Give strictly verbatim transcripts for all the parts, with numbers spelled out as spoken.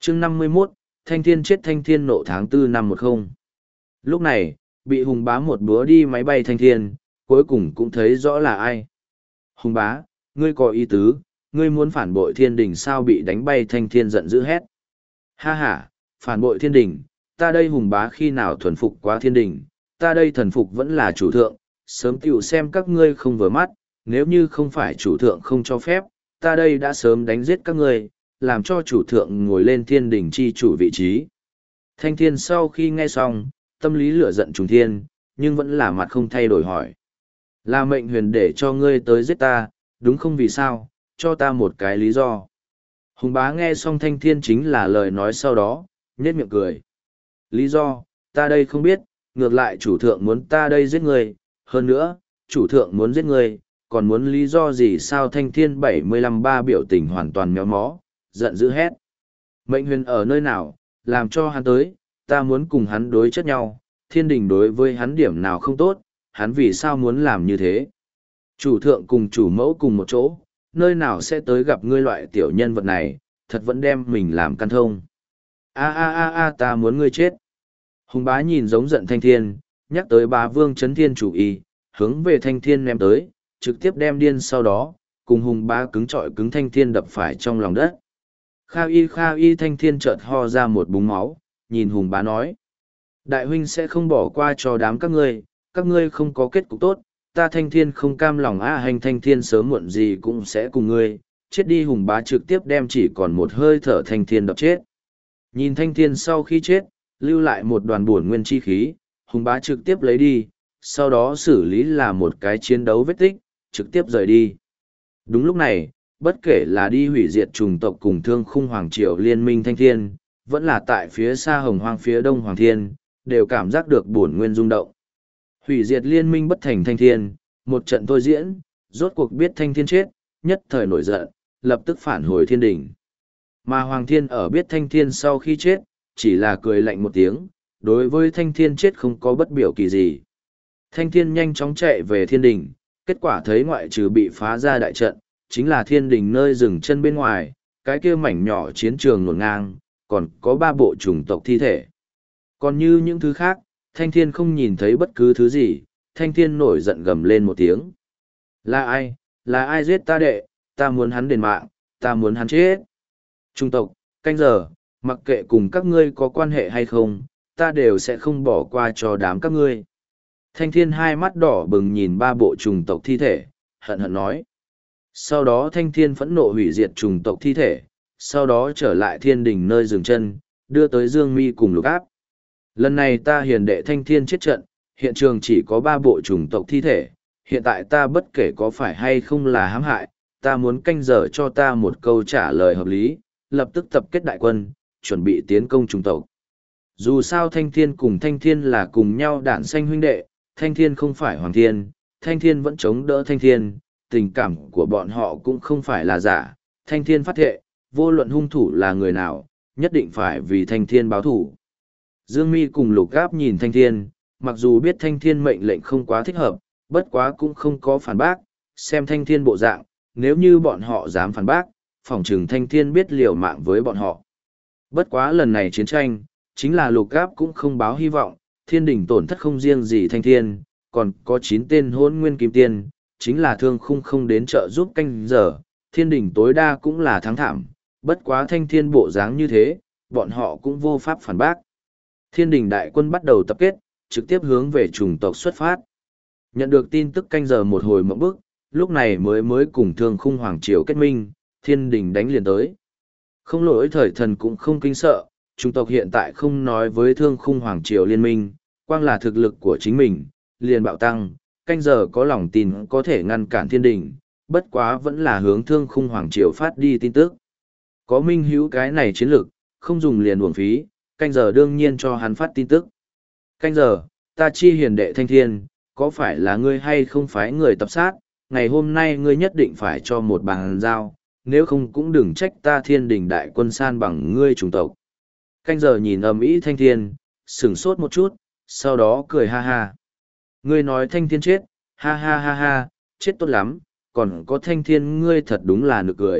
chương năm mươi mốt, Thanh Thiên chết Thanh Thiên nộ tháng tư năm một không. Lúc này, bị Hùng Bá một búa đi máy bay Thanh Thiên, cuối cùng cũng thấy rõ là ai. Hùng Bá, ngươi có ý tứ, ngươi muốn phản bội thiên đình sao? Bị đánh bay Thanh Thiên giận dữ hét. Ha ha, phản bội thiên đình, ta đây Hùng Bá khi nào thuần phục quá thiên đình, ta đây thần phục vẫn là chủ thượng, sớm tiểu xem các ngươi không vừa mắt, nếu như không phải chủ thượng không cho phép, ta đây đã sớm đánh giết các ngươi, làm cho chủ thượng ngồi lên thiên đình chi chủ vị trí. Thanh Thiên sau khi nghe xong, tâm lý lửa giận trùng thiên, nhưng vẫn là mặt không thay đổi hỏi. Là mệnh huyền để cho ngươi tới giết ta, đúng không? Vì sao? Cho ta một cái lý do. Hùng Bá nghe xong Thanh Thiên chính là lời nói sau đó, nhếch miệng cười. Lý do, ta đây không biết, ngược lại chủ thượng muốn ta đây giết ngươi, hơn nữa, chủ thượng muốn giết ngươi, còn muốn lý do gì sao? Thanh Thiên bảy mươi lăm ba biểu tình hoàn toàn méo mó, giận dữ hét. Mệnh huyền ở nơi nào, làm cho hắn tới, ta muốn cùng hắn đối chất nhau, thiên đình đối với hắn điểm nào không tốt, hắn vì sao muốn làm như thế? Chủ thượng cùng chủ mẫu cùng một chỗ, nơi nào sẽ tới gặp ngươi loại tiểu nhân vật này, thật vẫn đem mình làm căn thông. A a a a ta muốn ngươi chết. Hùng Bá nhìn giống giận Thanh Thiên, nhắc tới bá vương chấn thiên chủ y, hướng về Thanh Thiên ném tới, trực tiếp đem điên sau đó, cùng Hùng Bá cứng trọi cứng Thanh Thiên đập phải trong lòng đất. Kha y kha y Thanh Thiên chợt ho ra một búng máu, nhìn Hùng Bá nói. Đại huynh sẽ không bỏ qua cho đám các ngươi, các ngươi không có kết cục tốt, ta Thanh Thiên không cam lòng a hành Thanh Thiên sớm muộn gì cũng sẽ cùng ngươi, chết đi. Hùng Bá trực tiếp đem chỉ còn một hơi thở Thanh Thiên đập chết. Nhìn Thanh Thiên sau khi chết, lưu lại một đoàn bổn nguyên chi khí, Hùng Bá trực tiếp lấy đi, sau đó xử lý là một cái chiến đấu vết tích, trực tiếp rời đi. Đúng lúc này, bất kể là đi hủy diệt chủng tộc cùng Thương Khung Hoàng Triều liên minh Thanh Thiên, vẫn là tại phía xa Hồng Hoang phía đông Hoàng Thiên, đều cảm giác được bổn nguyên rung động. Hủy diệt liên minh bất thành Thanh Thiên, một trận thôi diễn, rốt cuộc biết Thanh Thiên chết, nhất thời nổi giận, lập tức phản hồi thiên đỉnh. Mà Hoàng Thiên ở biết Thanh Thiên sau khi chết, chỉ là cười lạnh một tiếng, đối với Thanh Thiên chết không có bất biểu kỳ gì. Thanh Thiên nhanh chóng chạy về thiên đỉnh, kết quả thấy ngoại trừ bị phá ra đại trận, chính là thiên đỉnh nơi dừng chân bên ngoài, cái kia mảnh nhỏ chiến trường nổn ngang, còn có ba bộ chủng tộc thi thể. Còn như những thứ khác, Thanh Thiên không nhìn thấy bất cứ thứ gì, Thanh Thiên nổi giận gầm lên một tiếng. Là ai? Là ai giết ta đệ? Ta muốn hắn đền mạng, ta muốn hắn chết. Chủng tộc, canh giờ, mặc kệ cùng các ngươi có quan hệ hay không, ta đều sẽ không bỏ qua cho đám các ngươi. Thanh Thiên hai mắt đỏ bừng nhìn ba bộ chủng tộc thi thể, hận hận nói. Sau đó Thanh Thiên phẫn nộ hủy diệt chủng tộc thi thể, sau đó trở lại thiên đình nơi dừng chân, đưa tới Dương Mi cùng Lục Áp. Lần này ta hiền đệ Thanh Thiên chết trận, hiện trường chỉ có ba bộ chủng tộc thi thể, hiện tại ta bất kể có phải hay không là hãm hại, ta muốn canh giờ cho ta một câu trả lời hợp lý, lập tức tập kết đại quân, chuẩn bị tiến công chủng tộc. Dù sao Thanh Thiên cùng Thanh Thiên là cùng nhau đản sanh huynh đệ, Thanh Thiên không phải Hoàng Thiên, Thanh Thiên vẫn chống đỡ Thanh Thiên, tình cảm của bọn họ cũng không phải là giả. Thanh Thiên phát thệ, vô luận hung thủ là người nào, nhất định phải vì Thanh Thiên báo thủ. Dương Mi cùng Lục Áp nhìn Thanh Thiên, mặc dù biết Thanh Thiên mệnh lệnh không quá thích hợp, bất quá cũng không có phản bác, xem Thanh Thiên bộ dạng, nếu như bọn họ dám phản bác, phỏng chừng Thanh Thiên biết liều mạng với bọn họ. Bất quá lần này chiến tranh, chính là Lục Áp cũng không báo hy vọng, thiên đình tổn thất không riêng gì Thanh Thiên, còn có chín tên hôn nguyên kim tiên, chính là Thương Khung không đến trợ giúp canh giờ, thiên đình tối đa cũng là thắng thảm, bất quá Thanh Thiên bộ dáng như thế, bọn họ cũng vô pháp phản bác. Thiên đình đại quân bắt đầu tập kết, trực tiếp hướng về chủng tộc xuất phát. Nhận được tin tức canh giờ một hồi mộng bức, lúc này mới mới cùng Thương Khung Hoàng Triều kết minh, thiên đình đánh liền tới. Không lỗi thời thần cũng không kinh sợ, chủng tộc hiện tại không nói với Thương Khung Hoàng Triều liên minh, quang là thực lực của chính mình, liền bạo tăng, canh giờ có lòng tin có thể ngăn cản thiên đình, bất quá vẫn là hướng Thương Khung Hoàng Triều phát đi tin tức. Có minh hữu cái này chiến lực, không dùng liền uổng phí, canh giờ đương nhiên cho hắn phát tin tức. Canh giờ, ta chi hiền đệ Thanh Thiên, có phải là ngươi hay không phải người tập sát, ngày hôm nay ngươi nhất định phải cho một bàn giao, nếu không cũng đừng trách ta thiên đình đại quân san bằng ngươi chủng tộc. Canh giờ nhìn ầm ĩ Thanh Thiên, sửng sốt một chút, sau đó cười ha ha. Ngươi nói Thanh Thiên chết, ha ha ha ha, chết tốt lắm, còn có Thanh Thiên ngươi thật đúng là nực cười,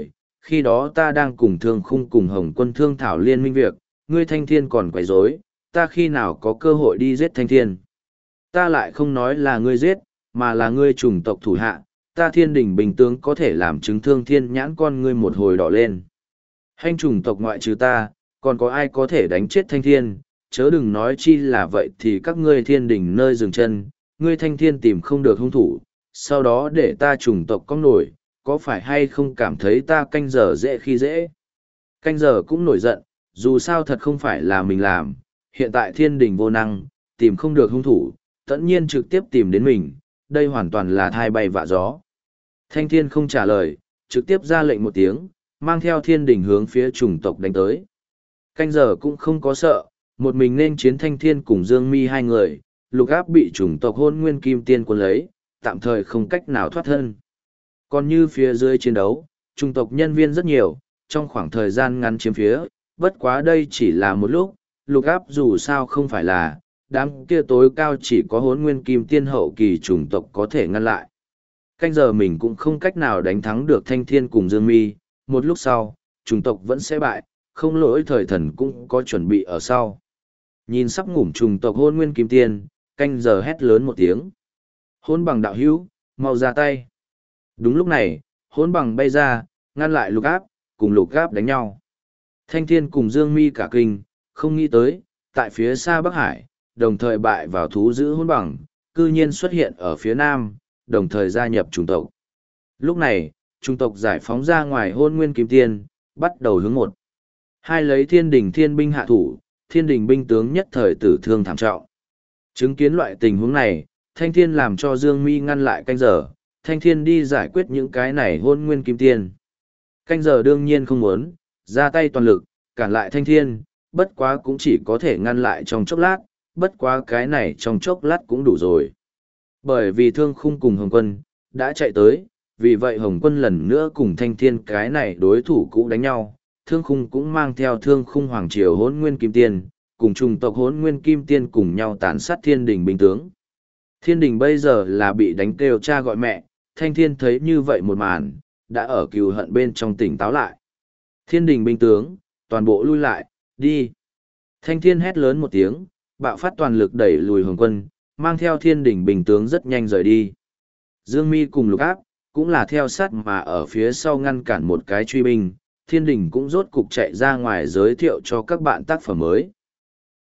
khi đó ta đang cùng thương khung cùng Hồng Quân thương thảo liên minh việc, ngươi Thanh Thiên còn quấy rối, ta khi nào có cơ hội đi giết Thanh Thiên. Ta lại không nói là ngươi giết, mà là ngươi chủng tộc thủ hạ, ta Thiên Đình bình tướng có thể làm chứng thương thiên nhãn con ngươi một hồi đỏ lên. Hành chủng tộc ngoại trừ ta, còn có ai có thể đánh chết Thanh Thiên, chớ đừng nói chi là vậy thì các ngươi Thiên Đình nơi dừng chân, ngươi Thanh Thiên tìm không được hung thủ, sau đó để ta chủng tộc có nổi, có phải hay không cảm thấy ta canh giờ dễ khi dễ. Canh giờ cũng nổi giận, dù sao thật không phải là mình làm, hiện tại Thiên Đình vô năng, tìm không được hung thủ, tất nhiên trực tiếp tìm đến mình, đây hoàn toàn là thai bay vạ gió. Thanh Thiên không trả lời, trực tiếp ra lệnh một tiếng, mang theo Thiên Đình hướng phía chủng tộc đánh tới. Canh giờ cũng không có sợ, một mình nên chiến Thanh Thiên cùng Dương Mi hai người, Lục Áp bị chủng tộc Hôn Nguyên Kim Tiên cuốn lấy, tạm thời không cách nào thoát thân. Còn như phía dưới chiến đấu, chủng tộc nhân viên rất nhiều, trong khoảng thời gian ngắn chiếm phía, bất quá đây chỉ là một lúc, Lục Áp dù sao không phải là, đám kia tối cao chỉ có Hôn Nguyên Kim Tiên hậu kỳ chủng tộc có thể ngăn lại. Canh giờ mình cũng không cách nào đánh thắng được Thanh Thiên cùng Dương Mi, một lúc sau, chủng tộc vẫn sẽ bại, không lỗi thời thần cũng có chuẩn bị ở sau. Nhìn sắp ngủm chủng tộc Hôn Nguyên Kim Tiên, canh giờ hét lớn một tiếng. Hôn bằng đạo hữu, mau ra tay. Đúng lúc này, hôn bằng bay ra, ngăn lại Lục Áp, cùng Lục Áp đánh nhau. Thanh Thiên cùng Dương Mi cả kinh, không nghĩ tới, tại phía xa Bắc Hải, đồng thời bại vào thú giữ hôn bằng, cư nhiên xuất hiện ở phía Nam, đồng thời gia nhập chủng tộc. Lúc này, chủng tộc giải phóng ra ngoài Hôn Nguyên Kim Tiên, bắt đầu hướng một. Hai lấy Thiên Đình thiên binh hạ thủ, Thiên Đình binh tướng nhất thời tử thương thảm trọng. Chứng kiến loại tình huống này, Thanh Thiên làm cho Dương Mi ngăn lại canh giờ, Thanh Thiên đi giải quyết những cái này Hôn Nguyên Kim Tiên. Canh giờ đương nhiên không muốn, ra tay toàn lực, cản lại Thanh Thiên, bất quá cũng chỉ có thể ngăn lại trong chốc lát, bất quá cái này trong chốc lát cũng đủ rồi. Bởi vì Thương Khung cùng Hồng Quân đã chạy tới, vì vậy Hồng Quân lần nữa cùng Thanh Thiên cái này đối thủ cũ đánh nhau, Thương Khung cũng mang theo Thương Khung Hoàng Triều Hỗn Nguyên Kim Tiên, cùng chủng tộc Hỗn Nguyên Kim Tiên cùng nhau tàn sát Thiên Đình binh tướng. Thiên Đình bây giờ là bị đánh kêu cha gọi mẹ, Thanh Thiên thấy như vậy một màn, đã ở cừu hận bên trong tỉnh táo lại. Thiên Đình binh tướng, toàn bộ lui lại, đi. Thanh Thiên hét lớn một tiếng, bạo phát toàn lực đẩy lùi Hồng Quân, mang theo Thiên Đình binh tướng rất nhanh rời đi. Dương Mi cùng Lục Áp, cũng là theo sát mà ở phía sau ngăn cản một cái truy binh, Thiên Đình cũng rốt cục chạy ra ngoài giới thiệu cho các bạn tác phẩm mới.